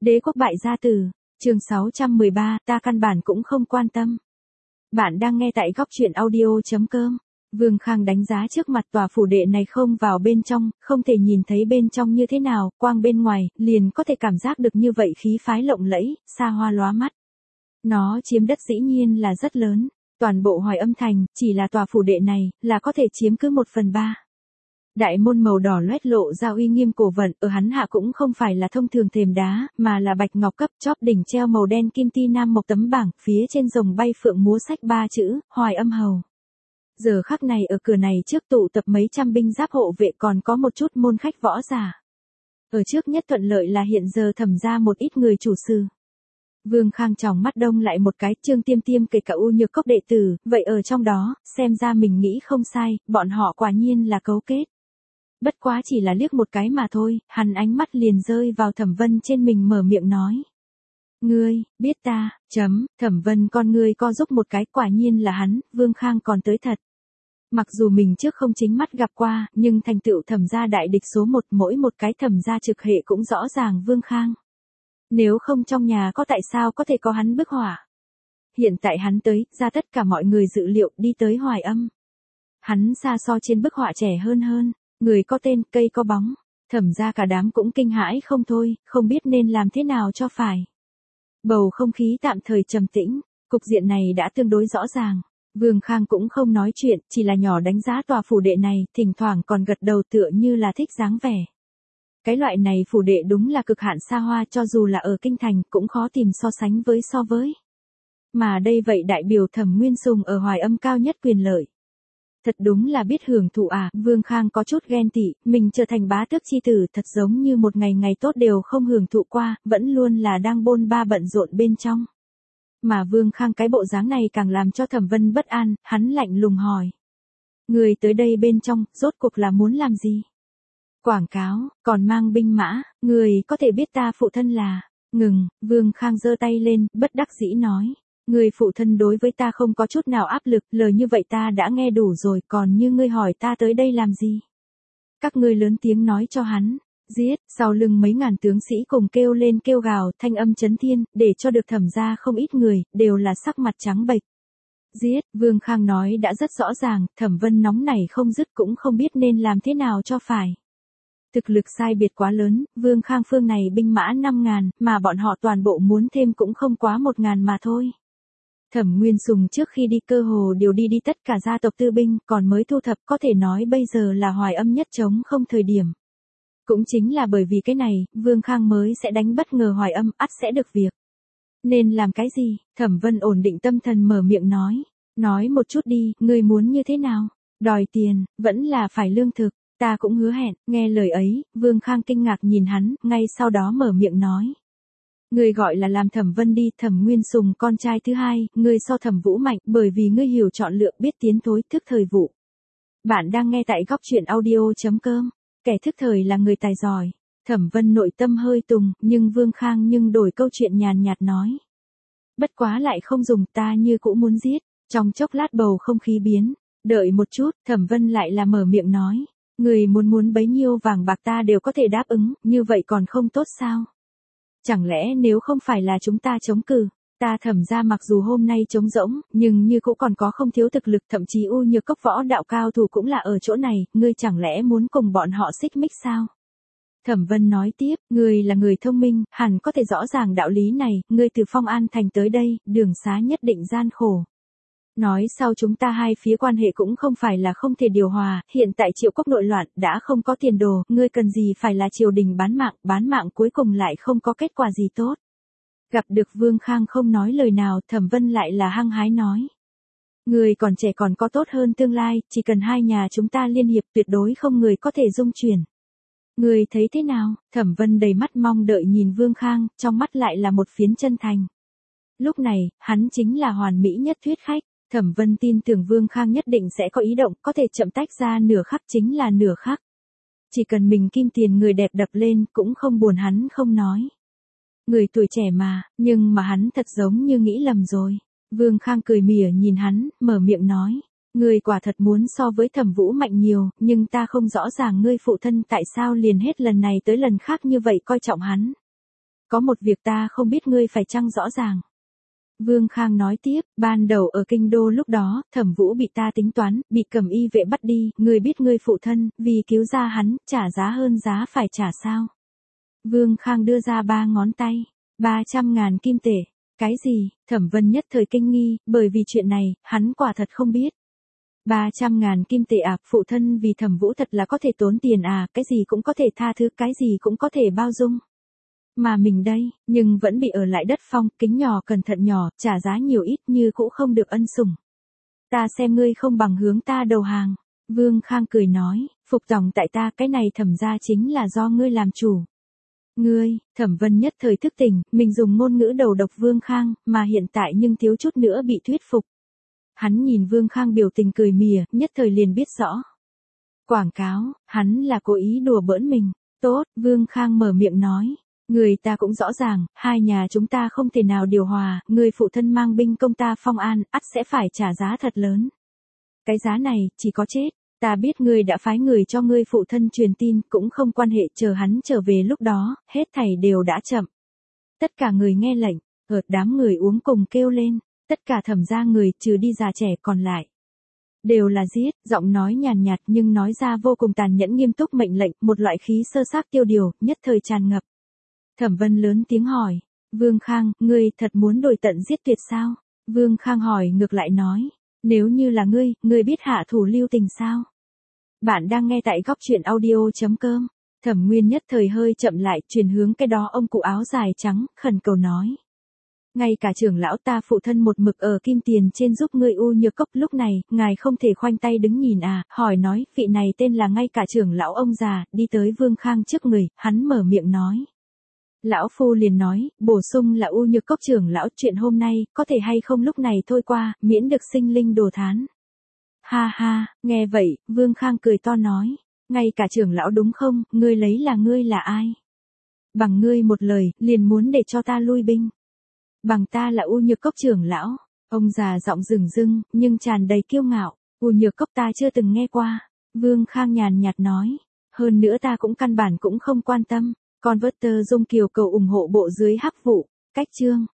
Đế quốc bại gia tử, chương 613, ta căn bản cũng không quan tâm. Bạn đang nghe tại góc truyện audio.com. Vương Khang đánh giá trước mặt tòa phủ đệ này không vào bên trong, không thể nhìn thấy bên trong như thế nào, quang bên ngoài, liền có thể cảm giác được như vậy khí phái lộng lẫy, xa hoa lóa mắt. Nó chiếm đất dĩ nhiên là rất lớn, toàn bộ Hoài Âm thành, chỉ là tòa phủ đệ này, là có thể chiếm cứ 1/3. Đại môn màu đỏ loét lộ ra uy nghiêm cổ vận, ở hắn hạ cũng không phải là thông thường thềm đá, mà là bạch ngọc cấp chóp đỉnh treo màu đen kim ti nam một tấm bảng, phía trên rồng bay phượng múa sách 3 chữ, Hoài Âm hầu. Giờ khắc này ở cửa này trước tụ tập mấy trăm binh giáp hộ vệ còn có một chút môn khách võ giả. Ở trước nhất thuận lợi là hiện giờ thẩm ra một ít người chủ sự. Vương Khang tròng mắt đông lại một cái, Trương Tiêm Tiêm kể cả U Nhược Cốc đệ tử, vậy ở trong đó, xem ra mình nghĩ không sai, bọn họ quả nhiên là cấu kết. Bất quá chỉ là liếc một cái mà thôi, hắn ánh mắt liền rơi vào Thẩm Vân trên mình mở miệng nói. Ngươi, biết ta, Thẩm Vân con ngươi co giúp một cái, quả nhiên là hắn, Vương Khang còn tới thật. Mặc dù mình trước không chính mắt gặp qua, nhưng thành tựu thẩm gia đại địch số 1, mỗi một cái thẩm gia trực hệ cũng rõ ràng Vương Khang. Nếu không trong nhà có tại sao có thể có hắn bức hỏa. Hiện tại hắn tới, ra tất cả mọi người dự liệu đi tới Hoài Âm. Hắn xa so trên bức họa trẻ hơn. Người có tên, cây có bóng, thẩm ra cả đám cũng kinh hãi không thôi, không biết nên làm thế nào cho phải. Bầu không khí tạm thời trầm tĩnh, cục diện này đã tương đối rõ ràng. Vương Khang cũng không nói chuyện, chỉ là nhỏ đánh giá tòa phủ đệ này, thỉnh thoảng còn gật đầu tựa như là thích dáng vẻ. Cái loại này phủ đệ đúng là cực hạn xa hoa, cho dù là ở kinh thành cũng khó tìm so sánh với. Mà đây vậy đại biểu Thẩm Nguyên Sùng ở Hoài Âm cao nhất quyền lợi. Thật đúng là biết hưởng thụ à, Vương Khang có chút ghen tị, mình trở thành bá tước chi tử thật giống như một ngày tốt đều không hưởng thụ qua, vẫn luôn là đang bôn ba bận rộn bên trong. Mà Vương Khang cái bộ dáng này càng làm cho Thẩm Vân bất an, hắn lạnh lùng hỏi. Người tới đây bên trong, rốt cuộc là muốn làm gì? Quảng cáo, còn mang binh mã, người có thể biết ta phụ thân là... Ngừng, Vương Khang giơ tay lên, bất đắc dĩ nói. Người phụ thân đối với ta không có chút nào áp lực, lời như vậy ta đã nghe đủ rồi, còn như ngươi hỏi ta tới đây làm gì? Các ngươi lớn tiếng nói cho hắn, giết, sau lưng mấy ngàn tướng sĩ cùng kêu lên kêu gào, thanh âm chấn thiên, để cho được thẩm ra không ít người, đều là sắc mặt trắng bệch. Giết, Vương Khang nói đã rất rõ ràng, Thẩm Vân nóng này không dứt cũng không biết nên làm thế nào cho phải. Thực lực sai biệt quá lớn, Vương Khang phương này binh mã 5.000, mà bọn họ toàn bộ muốn thêm cũng không quá 1.000 mà thôi. Thẩm Nguyên Sùng trước khi đi cơ hồ đều đi tất cả gia tộc tư binh, còn mới thu thập, có thể nói bây giờ là Hoài Âm nhất trống không thời điểm. Cũng chính là bởi vì cái này, Vương Khang mới sẽ đánh bất ngờ Hoài Âm, ắt sẽ được việc. Nên làm cái gì? Thẩm Vân ổn định tâm thần mở miệng nói. Nói một chút đi, ngươi muốn như thế nào? Đòi tiền, vẫn là phải lương thực, ta cũng hứa hẹn. Nghe lời ấy, Vương Khang kinh ngạc nhìn hắn, ngay sau đó mở miệng nói. Ngươi gọi là làm Thẩm Vân đi, Thẩm Nguyên Sùng con trai thứ hai, ngươi so Thẩm Vũ mạnh, bởi vì ngươi hiểu chọn lựa biết tiến thối, thức thời vụ. Bạn đang nghe tại góc truyện audio.com, kẻ thức thời là người tài giỏi. Thẩm Vân nội tâm hơi tùng, nhưng Vương Khang đổi câu chuyện nhàn nhạt nói. Bất quá lại không dùng, ta như cũ muốn giết. Trong chốc lát bầu không khí biến, đợi một chút, Thẩm Vân lại là mở miệng nói. Người muốn bấy nhiêu vàng bạc ta đều có thể đáp ứng, như vậy còn không tốt sao? Chẳng lẽ nếu không phải là chúng ta chống cự, ta Thẩm ra mặc dù hôm nay trống rỗng, nhưng như cũng còn có không thiếu thực lực, thậm chí U Nhược Cốc võ đạo cao thủ cũng là ở chỗ này, ngươi chẳng lẽ muốn cùng bọn họ xích mích sao? Thẩm Vân nói tiếp, ngươi là người thông minh, hẳn có thể rõ ràng đạo lý này, ngươi từ Phong An thành tới đây, đường xá nhất định gian khổ. Nói sau chúng ta hai phía quan hệ cũng không phải là không thể điều hòa, hiện tại Triệu Quốc nội loạn, đã không có tiền đồ, ngươi cần gì phải là triều đình bán mạng cuối cùng lại không có kết quả gì tốt. Gặp được Vương Khang không nói lời nào, Thẩm Vân lại là hăng hái nói. Ngươi còn trẻ còn có tốt hơn tương lai, chỉ cần hai nhà chúng ta liên hiệp tuyệt đối không người có thể dung chuyển. Ngươi thấy thế nào? Thẩm Vân đầy mắt mong đợi nhìn Vương Khang, trong mắt lại là một phiến chân thành. Lúc này, hắn chính là hoàn mỹ nhất thuyết khách. Thẩm Vân tin tưởng Vương Khang nhất định sẽ có ý động, có thể chậm tách ra nửa khắc chính là nửa khắc. Chỉ cần mình kim tiền người đẹp đập lên, cũng không buồn hắn không nói. Người tuổi trẻ mà, nhưng mà hắn thật giống như nghĩ lầm rồi. Vương Khang cười mỉa nhìn hắn, mở miệng nói. Người quả thật muốn so với Thẩm Vũ mạnh nhiều, nhưng ta không rõ ràng ngươi phụ thân tại sao liền hết lần này tới lần khác như vậy coi trọng hắn. có một việc ta không biết ngươi phải chăng rõ ràng. Vương Khang nói tiếp, ban đầu ở kinh đô lúc đó, Thẩm Vũ bị ta tính toán, bị Cẩm Y vệ bắt đi, ngươi biết ngươi phụ thân, vì cứu ra hắn, trả giá hơn giá phải trả sao? Vương Khang đưa ra 3 ngón tay, 300.000 kim tệ. Cái gì? Thẩm Vân nhất thời kinh nghi, bởi vì chuyện này, hắn quả thật không biết. 300.000 kim tệ à, phụ thân vì Thẩm Vũ thật là có thể tốn tiền à, cái gì cũng có thể tha thứ, cái gì cũng có thể bao dung. Mà mình đây, nhưng vẫn bị ở lại đất phong, kính nhỏ cẩn thận nhỏ, trả giá nhiều ít như cũng không được ân sủng. Ta xem ngươi không bằng hướng ta đầu hàng. Vương Khang cười nói, phục tòng tại ta, cái này Thẩm gia chính là do ngươi làm chủ. Ngươi, Thẩm Vân nhất thời thức tỉnh, mình dùng ngôn ngữ đầu độc Vương Khang, mà hiện tại nhưng thiếu chút nữa bị thuyết phục. Hắn nhìn Vương Khang biểu tình cười mỉa, nhất thời liền biết rõ. Quảng cáo, hắn là cố ý đùa bỡn mình. Tốt, Vương Khang mở miệng nói. Người ta cũng rõ ràng, hai nhà chúng ta không thể nào điều hòa, người phụ thân mang binh công ta Phong An, ắt sẽ phải trả giá thật lớn. Cái giá này, chỉ có chết. Ta biết ngươi đã phái người cho ngươi phụ thân truyền tin, cũng không quan hệ, chờ hắn trở về lúc đó, hết thảy đều đã chậm. Tất cả người nghe lệnh, đám người uống cùng kêu lên, tất cả Thẩm gia người, trừ đi già trẻ còn lại. Đều là giết, giọng nói nhàn nhạt nhưng nói ra vô cùng tàn nhẫn nghiêm túc mệnh lệnh, một loại khí sơ sát tiêu điều, nhất thời tràn ngập. Thẩm Vân lớn tiếng hỏi, Vương Khang, ngươi thật muốn đuổi tận giết tuyệt sao? Vương Khang hỏi ngược lại nói, nếu như là ngươi biết hạ thủ lưu tình sao? Bạn đang nghe tại góc truyện audio.com. Thẩm Nguyên nhất thời hơi chậm lại, chuyển hướng cái đó ông cụ áo dài trắng, khẩn cầu nói. Ngay cả trưởng lão ta phụ thân một mực ở kim tiền trên giúp ngươi U Nhược Cốc, lúc này, ngài không thể khoanh tay đứng nhìn à, hỏi nói, vị này tên là ngay cả trưởng lão ông già, đi tới Vương Khang trước người, hắn mở miệng nói. Lão Phu liền nói, bổ sung là U Nhược Cốc trưởng lão, chuyện hôm nay, có thể hay không lúc này thôi qua, miễn được sinh linh đồ thán. Ha ha, nghe vậy, Vương Khang cười to nói, ngay cả trưởng lão đúng không, ngươi lấy là ngươi là ai? Bằng ngươi một lời, liền muốn để cho ta lui binh. Bằng ta là U Nhược Cốc trưởng lão, ông già giọng rừng rưng, nhưng tràn đầy kiêu ngạo, U Nhược Cốc ta chưa từng nghe qua. Vương Khang nhàn nhạt nói, hơn nữa ta cũng căn bản cũng không quan tâm. Con vớt tơ Dung Kiều cầu ủng hộ bộ dưới hắc vụ, cách chương.